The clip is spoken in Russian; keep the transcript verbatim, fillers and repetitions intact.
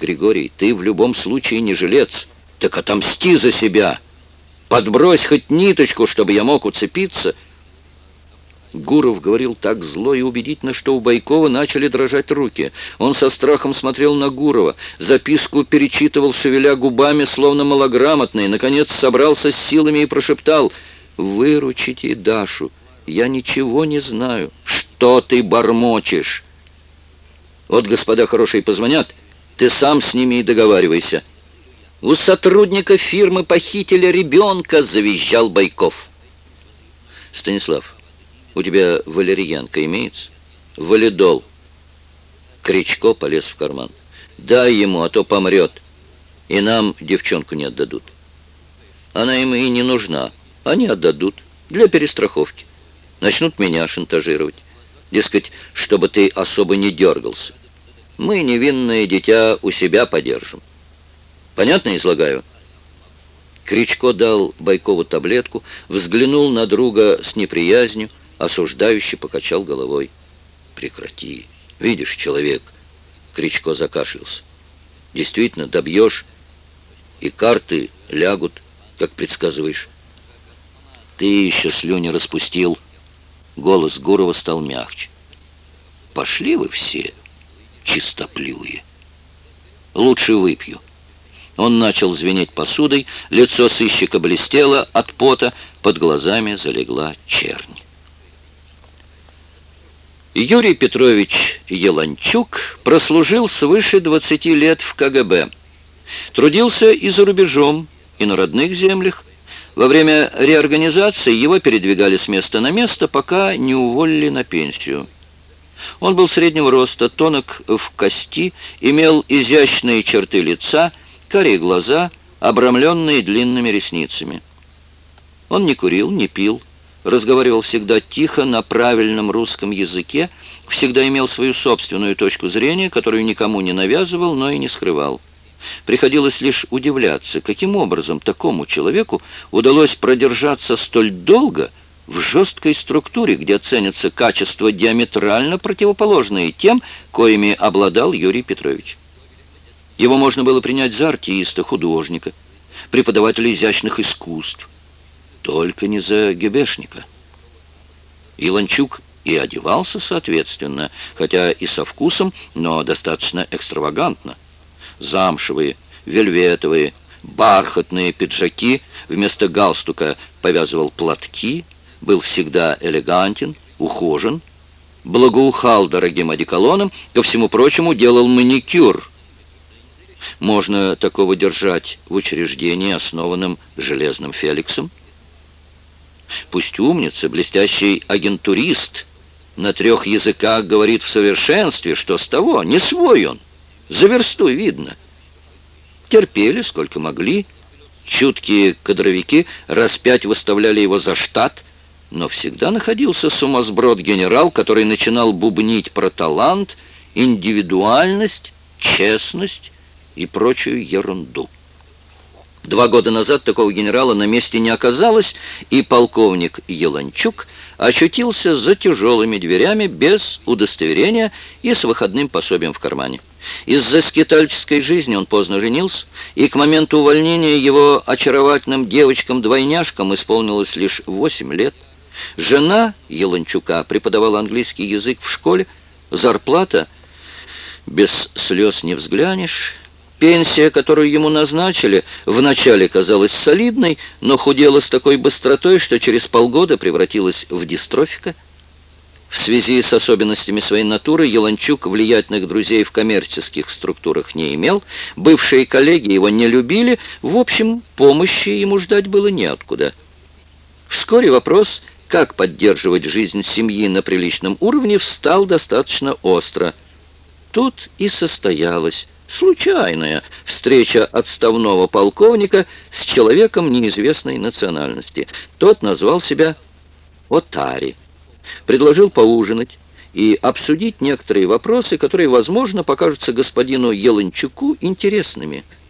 Григорий, ты в любом случае не жилец. Так отомсти за себя. Подбрось хоть ниточку, чтобы я мог уцепиться. Гуров говорил так зло и убедительно, что у Байкова начали дрожать руки. Он со страхом смотрел на Гурова, записку перечитывал, шевеля губами, словно малограмотный, наконец собрался с силами и прошептал: «Выручите Дашу, я ничего не знаю». «Что ты бормочешь? Вот господа хорошие позвонят, ты сам с ними и договаривайся». «У сотрудника фирмы похитили ребенка», — завизжал Байков. «Станислав, у тебя валерьянка имеется?» «Валидол». Кричко полез в карман. «Дай ему, а то помрет. И нам девчонку не отдадут». «Она им и не нужна. Они отдадут. Для перестраховки. Начнут меня шантажировать. Дескать, чтобы ты особо не дергался. Мы невинное дитя у себя подержим. Понятно излагаю?» Кричко дал Байкову таблетку, взглянул на друга с неприязнью, осуждающе покачал головой. «Прекрати. Видишь, человек...» Кричко закашлялся. «Действительно, добьешь, и карты лягут, как предсказываешь». «Ты еще слюни распустил». Голос Гурова стал мягче. «Пошли вы все, чистоплюие. Лучше выпью». Он начал звенеть посудой, лицо сыщика блестело от пота, под глазами залегла чернь. Юрий Петрович Еланчук прослужил свыше двадцати лет в ка гэ бэ. Трудился и за рубежом, и на родных землях. Во время реорганизации его передвигали с места на место, пока не уволили на пенсию. Он был среднего роста, тонок в кости, имел изящные черты лица, карие глаза, обрамленные длинными ресницами. Он не курил, не пил, разговаривал всегда тихо, на правильном русском языке, всегда имел свою собственную точку зрения, которую никому не навязывал, но и не скрывал. Приходилось лишь удивляться, каким образом такому человеку удалось продержаться столь долго в жесткой структуре, где ценятся качества диаметрально противоположные тем, коими обладал Юрий Петрович. Его можно было принять за артиста, художника, преподавателя изящных искусств, только не за ГБшника. Еланчук и одевался соответственно, хотя и со вкусом, но достаточно экстравагантно. Замшевые, вельветовые, бархатные пиджаки, вместо галстука повязывал платки, был всегда элегантен, ухожен, благоухал дорогим одеколоном, ко всему прочему делал маникюр. Можно такого держать в учреждении, основанном Железным Феликсом? Пусть умница, блестящий агентурист, на трех языках говорит в совершенстве, что с того, не свой он, за версту видно. Терпели, сколько могли, чуткие кадровики распять выставляли его за штат, но всегда находился сумасброд-генерал, который начинал бубнить про талант, индивидуальность, честность и прочую ерунду. Два года назад такого генерала на месте не оказалось, и полковник Еланчук очутился за тяжелыми дверями без удостоверения и с выходным пособием в кармане. Из-за скитальческой жизни он поздно женился, и к моменту увольнения его очаровательным девочкам-двойняшкам исполнилось лишь восемь лет. Жена Еланчука преподавала английский язык в школе, зарплата без слез не взглянешь. Пенсия, которую ему назначили, вначале казалась солидной, но худела с такой быстротой, что через полгода превратилась в дистрофика. В связи с особенностями своей натуры Еланчук влиятельных друзей в коммерческих структурах не имел, бывшие коллеги его не любили, в общем, помощи ему ждать было неоткуда. Вскоре вопрос, как поддерживать жизнь семьи на приличном уровне, встал достаточно остро. Тут и состоялась случайная встреча отставного полковника с человеком неизвестной национальности. Тот назвал себя Отари, предложил поужинать и обсудить некоторые вопросы, которые, возможно, покажутся господину Еланчуку интересными.